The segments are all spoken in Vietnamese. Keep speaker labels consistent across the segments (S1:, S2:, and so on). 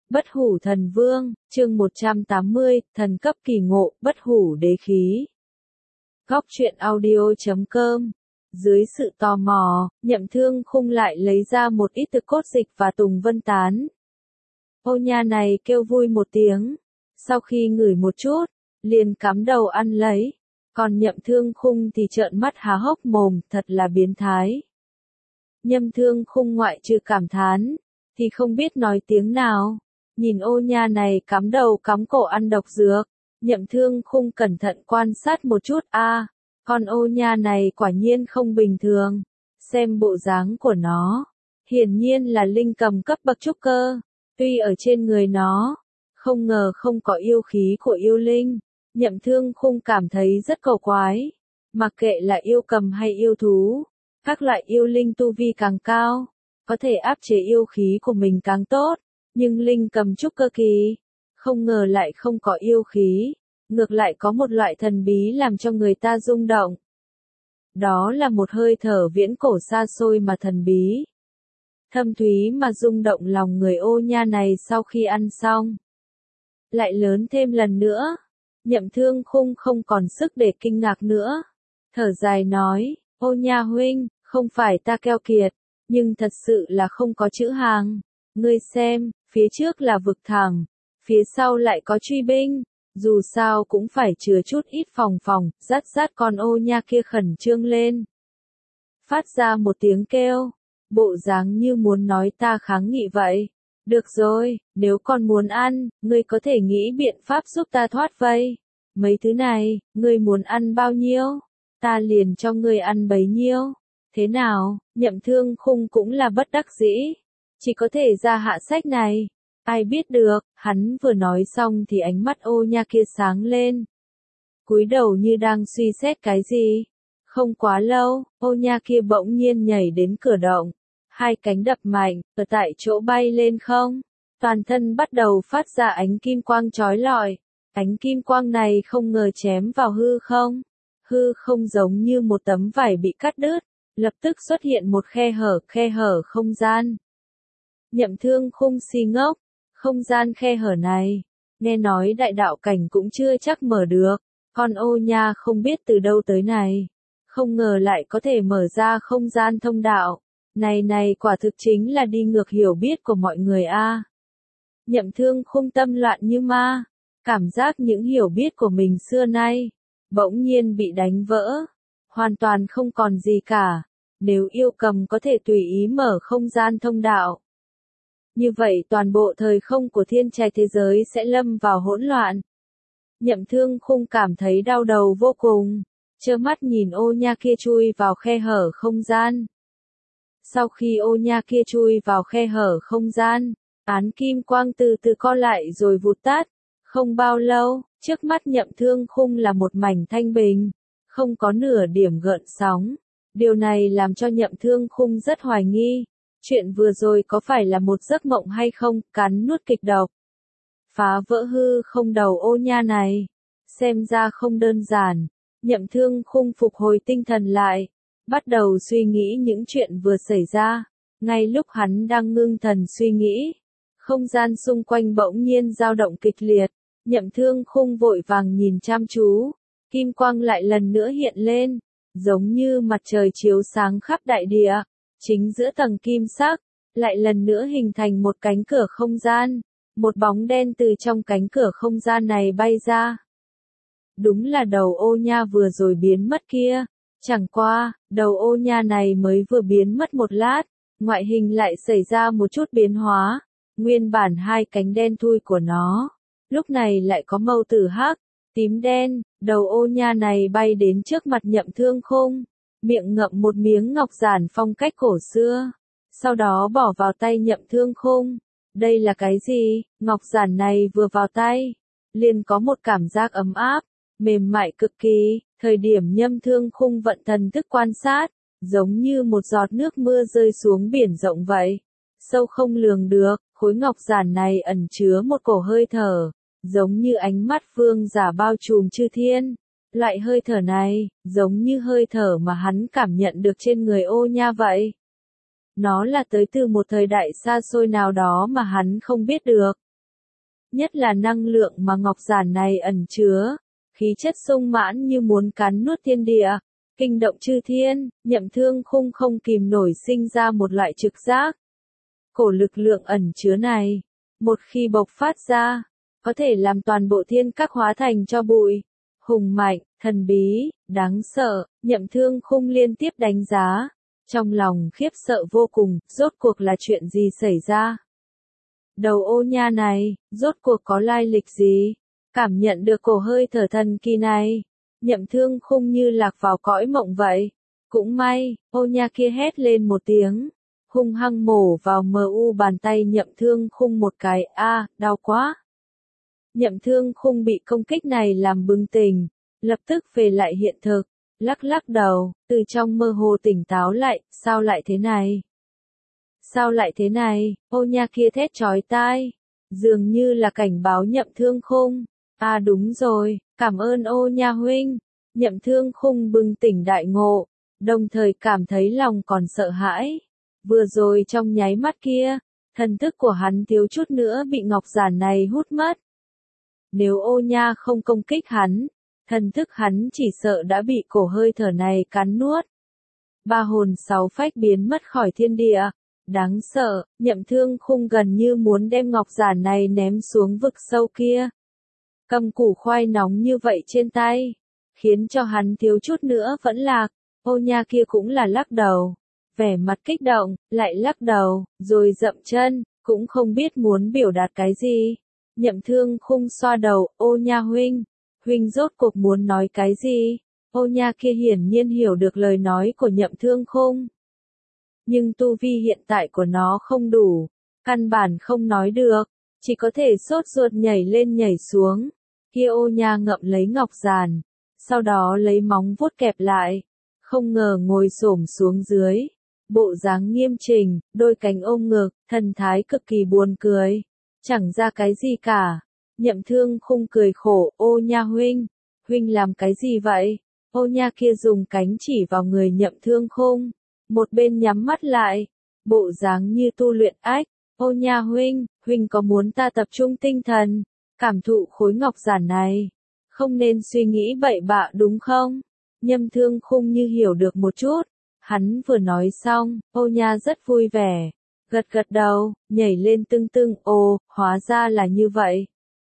S1: Bất hủ thần vương, chương 180, thần cấp kỳ ngộ, bất hủ đế khí. Góc truyện audio.com. Dưới sự tò mò, Nhậm Thương Khung lại lấy ra một ít thực cốt dịch và tùng vân tán. Ô nha này kêu vui một tiếng, sau khi ngửi một chút, liền cắm đầu ăn lấy. Còn Nhậm Thương Khung thì trợn mắt há hốc mồm, thật là biến thái. Nhậm Thương Khung ngoại trừ cảm thán, thì không biết nói tiếng nào. Nhìn ô nha này cắm đầu cắm cổ ăn độc dược, Nhậm Thương Khung cẩn thận quan sát một chút con ô nha này quả nhiên không bình thường. Xem bộ dáng của nó, hiển nhiên là linh cầm cấp bậc trúc cơ, tuy ở trên người nó, không ngờ không có yêu khí của yêu linh. Nhậm Thương Khung cảm thấy rất cầu quái, mặc kệ là yêu cầm hay yêu thú, các loại yêu linh tu vi càng cao, có thể áp chế yêu khí của mình càng tốt. Nhưng linh cầm trúc cơ kỳ, không ngờ lại không có yêu khí, ngược lại có một loại thần bí làm cho người ta rung động. Đó là một hơi thở viễn cổ xa xôi mà thần bí, thâm thúy mà rung động lòng người ô nha này sau khi ăn xong. Lại lớn thêm lần nữa, Nhậm Thương Khung không còn sức để kinh ngạc nữa. Thở dài nói, ô nha huynh, không phải ta keo kiệt, nhưng thật sự là không có chữ hàng. Ngươi xem, phía trước là vực thẳm, phía sau lại có truy binh, dù sao cũng phải chừa chút ít phòng, dắt con ô nha kia khẩn trương lên. Phát ra một tiếng kêu, bộ dáng như muốn nói ta kháng nghị vậy. Được rồi, nếu con muốn ăn, ngươi có thể nghĩ biện pháp giúp ta thoát vây. Mấy thứ này, ngươi muốn ăn bao nhiêu, ta liền cho ngươi ăn bấy nhiêu. Thế nào, Nhậm Thương Khung cũng là bất đắc dĩ, chỉ có thể ra hạ sách này. Ai biết được, hắn vừa nói xong thì ánh mắt ô nha kia sáng lên. Cúi đầu như đang suy xét cái gì. Không quá lâu, ô nha kia bỗng nhiên nhảy đến cửa động. Hai cánh đập mạnh, ở tại chỗ bay lên không. Toàn thân bắt đầu phát ra ánh kim quang chói lọi. Ánh kim quang này không ngờ chém vào hư không. Hư không giống như một tấm vải bị cắt đứt, lập tức xuất hiện một khe hở không gian. Nhậm Thương Khung si ngốc, không gian khe hở này, nghe nói đại đạo cảnh cũng chưa chắc mở được, con ô nha không biết từ đâu tới này, không ngờ lại có thể mở ra không gian thông đạo, này quả thực chính là đi ngược hiểu biết của mọi người Nhậm Thương Khung tâm loạn như ma, cảm giác những hiểu biết của mình xưa nay, bỗng nhiên bị đánh vỡ, hoàn toàn không còn gì cả, nếu yêu cầm có thể tùy ý mở không gian thông đạo. Như vậy toàn bộ thời không của thiên trạch thế giới sẽ lâm vào hỗn loạn. Nhậm Thương Khung cảm thấy đau đầu vô cùng, trơ mắt nhìn ô nha kia chui vào khe hở không gian. Sau khi ô nha kia chui vào khe hở không gian, án kim quang từ từ co lại rồi vụt tắt. Không bao lâu, trước mắt Nhậm Thương Khung là một mảnh thanh bình, không có nửa điểm gợn sóng. Điều này làm cho Nhậm Thương Khung rất hoài nghi. Chuyện vừa rồi có phải là một giấc mộng hay không, cắn nuốt kịch độc. Phá vỡ hư không đầu ô nha này. Xem ra không đơn giản. Nhậm Thương Khung phục hồi tinh thần lại. Bắt đầu suy nghĩ những chuyện vừa xảy ra. Ngay lúc hắn đang ngưng thần suy nghĩ, không gian xung quanh bỗng nhiên dao động kịch liệt. Nhậm Thương Khung vội vàng nhìn chăm chú. Kim quang lại lần nữa hiện lên, giống như mặt trời chiếu sáng khắp đại địa. Chính giữa tầng kim sắc, lại lần nữa hình thành một cánh cửa không gian, một bóng đen từ trong cánh cửa không gian này bay ra. Đúng là đầu ô nha vừa rồi biến mất kia, chẳng qua, đầu ô nha này mới vừa biến mất một lát, ngoại hình lại xảy ra một chút biến hóa, nguyên bản hai cánh đen thui của nó, lúc này lại có màu tử hắc, tím đen, đầu ô nha này bay đến trước mặt Nhậm Thương Khung. Miệng ngậm một miếng ngọc giản phong cách cổ xưa, sau đó bỏ vào tay Nhậm Thương Khung. Đây là cái gì? Ngọc giản này vừa vào tay, liền có một cảm giác ấm áp, mềm mại cực kỳ. Thời điểm Nhậm Thương Khung vận thần thức quan sát, giống như một giọt nước mưa rơi xuống biển rộng vậy. Sâu không lường được, khối ngọc giản này ẩn chứa một cổ hơi thở, giống như ánh mắt vương giả bao trùm chư thiên. Loại hơi thở này, giống như hơi thở mà hắn cảm nhận được trên người ô nha vậy. Nó là tới từ một thời đại xa xôi nào đó mà hắn không biết được. nhất là năng lượng mà ngọc giản này ẩn chứa, khí chất sung mãn như muốn cắn nuốt thiên địa, kinh động chư thiên. Nhậm Thương Khung không kìm nổi sinh ra một loại trực giác. Cổ lực lượng ẩn chứa này, một khi bộc phát ra, có thể làm toàn bộ thiên các hóa thành tro bụi. Hùng mạnh, thần bí, đáng sợ, Nhậm Thương Khung liên tiếp đánh giá. Trong lòng khiếp sợ vô cùng, rốt cuộc là chuyện gì xảy ra? Đầu ô nha này, rốt cuộc có lai lịch gì? Cảm nhận được cổ hơi thở thần kỳ này, Nhậm Thương Khung như lạc vào cõi mộng vậy. Cũng may, ô nha kia hét lên một tiếng, hung hăng mổ vào bàn tay Nhậm Thương Khung một cái, đau quá. Nhậm Thương Khung bị công kích này làm bừng tỉnh, lập tức về lại hiện thực, lắc lắc đầu, từ trong mơ hồ tỉnh táo lại, sao lại thế này? Sao lại thế này? Ô nha kia thét chói tai, dường như là cảnh báo Nhậm Thương Khung. Đúng rồi, cảm ơn ô nha huynh. Nhậm Thương Khung bừng tỉnh đại ngộ, đồng thời cảm thấy lòng còn sợ hãi. Vừa rồi trong nháy mắt kia, thần thức của hắn thiếu chút nữa bị ngọc giản này hút mất. Nếu ô nha không công kích hắn, thần thức hắn chỉ sợ đã bị cổ hơi thở này cắn nuốt. Ba hồn sáu phách biến mất khỏi thiên địa. Đáng sợ, Nhậm Thương Khung gần như muốn đem ngọc giản này ném xuống vực sâu kia. Cầm củ khoai nóng như vậy trên tay, khiến cho hắn thiếu chút nữa vẫn lạc. Ô nha kia cũng là lắc đầu, vẻ mặt kích động, lại lắc đầu, rồi dậm chân, cũng không biết muốn biểu đạt cái gì. Nhậm Thương Khung xoa đầu, ô nha huynh, huynh rốt cuộc muốn nói cái gì? Ô nha kia hiển nhiên hiểu được lời nói của Nhậm Thương Khung. Nhưng tu vi hiện tại của nó không đủ, căn bản không nói được, chỉ có thể sốt ruột nhảy lên nhảy xuống. Kia ô nha ngậm lấy ngọc giản, sau đó lấy móng vuốt kẹp lại, không ngờ ngồi xổm xuống dưới, bộ dáng nghiêm chỉnh, đôi cánh ôm ngực, thần thái cực kỳ buồn cười, chẳng ra cái gì cả. Nhậm Thương Khung cười khổ, ô nha huynh, huynh làm cái gì vậy? Ô nha kia dùng cánh chỉ vào người Nhậm Thương Khung, một bên nhắm mắt lại, bộ dáng như tu luyện ách. Ô nha huynh, huynh có muốn ta tập trung tinh thần, cảm thụ khối ngọc giản này, không nên suy nghĩ bậy bạ đúng không? Nhậm Thương Khung như hiểu được một chút, hắn vừa nói xong, ô nha rất vui vẻ, gật gật đầu, nhảy lên tưng tưng, hóa ra là như vậy.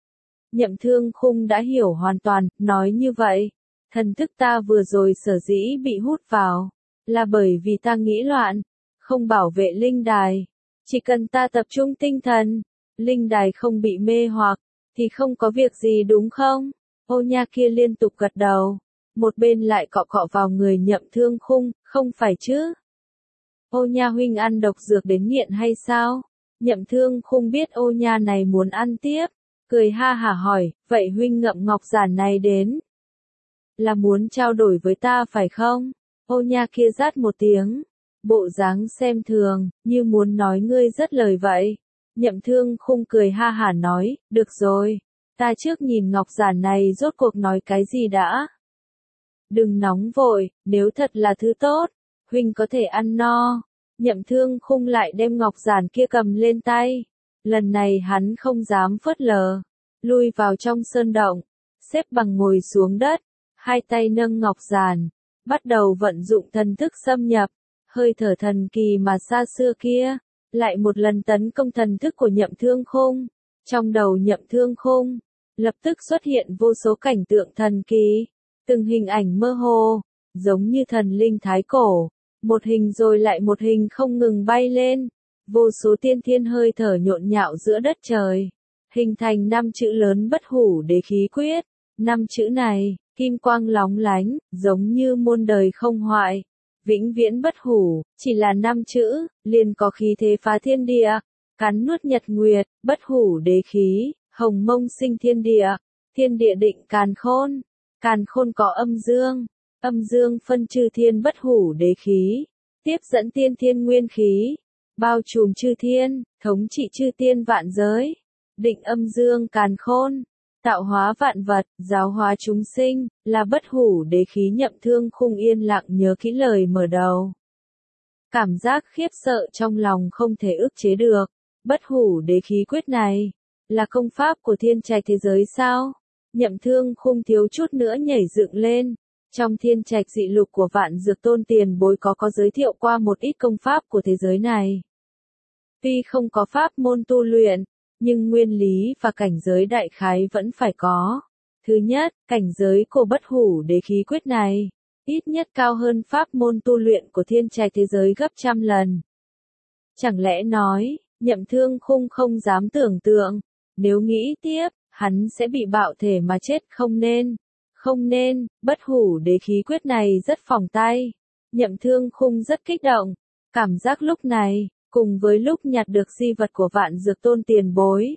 S1: Nhậm Thương Khung đã hiểu hoàn toàn, nói như vậy, thần thức ta vừa rồi sở dĩ bị hút vào, là bởi vì ta nghĩ loạn, không bảo vệ linh đài. Chỉ cần ta tập trung tinh thần, linh đài không bị mê hoặc, thì không có việc gì đúng không? Ô nha kia liên tục gật đầu, một bên lại cọ cọ vào người Nhậm Thương Khung, không phải chứ? Ô nha huynh ăn độc dược đến nghiện hay sao? Nhậm Thương Khung biết ô nha này muốn ăn tiếp, cười ha hả hỏi, vậy huynh ngậm ngọc giản này đến, là muốn trao đổi với ta phải không? Ô nha kia rát một tiếng, bộ dáng xem thường, như muốn nói ngươi rất lời vậy. Nhậm Thương Khung cười ha hả nói, được rồi, ta trước nhìn ngọc giản này rốt cuộc nói cái gì đã. Đừng nóng vội, nếu thật là thứ tốt, huynh có thể ăn no. Nhậm Thương Khung lại đem ngọc giản kia cầm lên tay. Lần này hắn không dám phớt lờ, lui vào trong sơn động, xếp bằng ngồi xuống đất, hai tay nâng ngọc giản, bắt đầu vận dụng thần thức xâm nhập, hơi thở thần kỳ mà xa xưa kia, lại một lần tấn công thần thức của Nhậm Thương Khung. Trong đầu Nhậm Thương Khung, lập tức xuất hiện vô số cảnh tượng thần kỳ, từng hình ảnh mơ hồ, giống như thần linh thái cổ, một hình rồi lại một hình không ngừng bay lên, vô số tiên thiên hơi thở nhộn nhạo giữa đất trời, hình thành 5 chữ lớn bất hủ đế khí quyết. 5 chữ này, kim quang lóng lánh, giống như muôn đời không hoại, vĩnh viễn bất hủ, chỉ là 5 chữ, liền có khí thế phá thiên địa, cắn nuốt nhật nguyệt, bất hủ đế khí, hồng mông sinh thiên địa định càn khôn có âm dương phân chư thiên bất hủ đế khí, tiếp dẫn tiên thiên nguyên khí, bao trùm chư thiên, thống trị chư tiên vạn giới, định âm dương càn khôn, tạo hóa vạn vật, giáo hóa chúng sinh, là bất hủ đế khí. Nhậm Thương Khung yên lặng nhớ kỹ lời mở đầu. Cảm giác khiếp sợ trong lòng không thể ức chế được, bất hủ đế khí quyết này, Là công pháp của thiên trạch thế giới sao? Nhậm Thương Khung thiếu chút nữa nhảy dựng lên. Trong thiên trạch dị lục của Vạn Dược Tôn tiền bối có giới thiệu qua một ít công pháp của thế giới này. Tuy không có pháp môn tu luyện, nhưng nguyên lý và cảnh giới đại khái vẫn phải có. Thứ nhất, cảnh giới của bất hủ đế khí quyết này, ít nhất cao hơn pháp môn tu luyện của thiên trạch thế giới gấp trăm lần. Chẳng lẽ nói, Nhậm Thương Khung không dám tưởng tượng, nếu nghĩ tiếp, hắn sẽ bị bạo thể mà chết không nên, bất hủ đế khí quyết này rất phòng tay. Nhậm Thương Khung rất kích động, cảm giác lúc này, cùng với lúc nhặt được di vật của Vạn Dược Tôn tiền bối.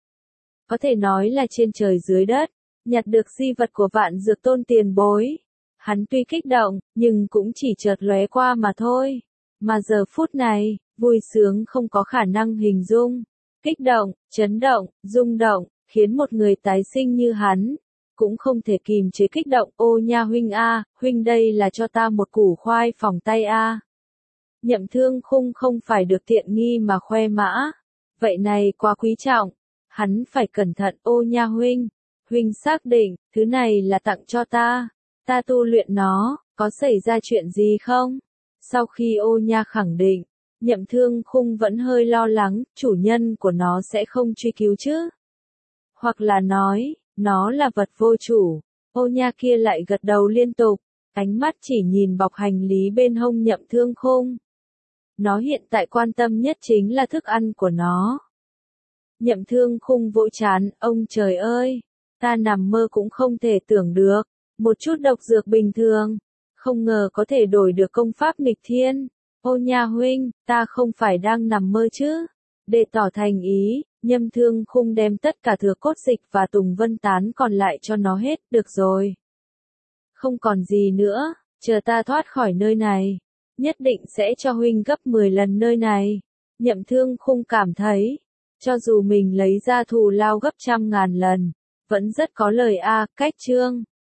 S1: Có thể nói là trên trời dưới đất, nhặt được di vật của Vạn Dược Tôn tiền bối. Hắn tuy kích động, nhưng cũng chỉ chợt lóe qua mà thôi. Mà giờ phút này, vui sướng không có khả năng hình dung. Kích động, chấn động, rung động, khiến một người tái sinh như hắn, cũng không thể kìm chế kích động. Ô nha huynh a, huynh đây là cho ta một củ khoai phòng tay a. Nhậm Thương Khung không phải được tiện nghi mà khoe mã. Vậy này quá quý trọng. Hắn phải cẩn thận. Ô nha huynh, huynh xác định, thứ này là tặng cho ta. Ta tu luyện nó, có xảy ra chuyện gì không? Sau khi ô nha khẳng định, Nhậm Thương Khung vẫn hơi lo lắng, chủ nhân của nó sẽ không truy cứu chứ? Hoặc là nói, nó là vật vô chủ. Ô nha kia lại gật đầu liên tục, ánh mắt chỉ nhìn bọc hành lý bên hông Nhậm Thương Khung. Nó hiện tại quan tâm nhất chính là thức ăn của nó. Nhậm Thương Khung vỗ chán, ông trời ơi, ta nằm mơ cũng không thể tưởng được, một chút độc dược bình thường, không ngờ có thể đổi được công pháp nghịch thiên. Ô nha huynh, ta không phải đang nằm mơ chứ? Để tỏ thành ý, Nhậm Thương Khung đem tất cả thừa cốt dịch và tùng vân tán còn lại cho nó hết, được rồi. Không còn gì nữa, chờ ta thoát khỏi nơi này, nhất định sẽ cho huynh gấp 10 lần nơi này. Nhậm Thương Khung cảm thấy, cho dù mình lấy ra thù lao gấp trăm ngàn lần, vẫn rất có lời a. Cách chương